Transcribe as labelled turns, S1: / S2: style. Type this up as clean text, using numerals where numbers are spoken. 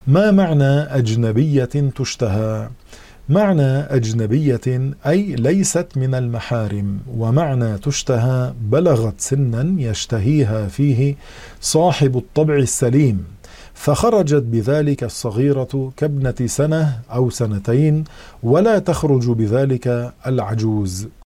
S1: ما معنى أجنبية تشتهى؟ معنى أجنبية أي ليست من المحارم، ومعنى تشتهى بلغت سنا يشتهيها فيه صاحب الطبع السليم، فخرجت بذلك الصغيرة كابنة سنة أو سنتين، ولا تخرج بذلك العجوز.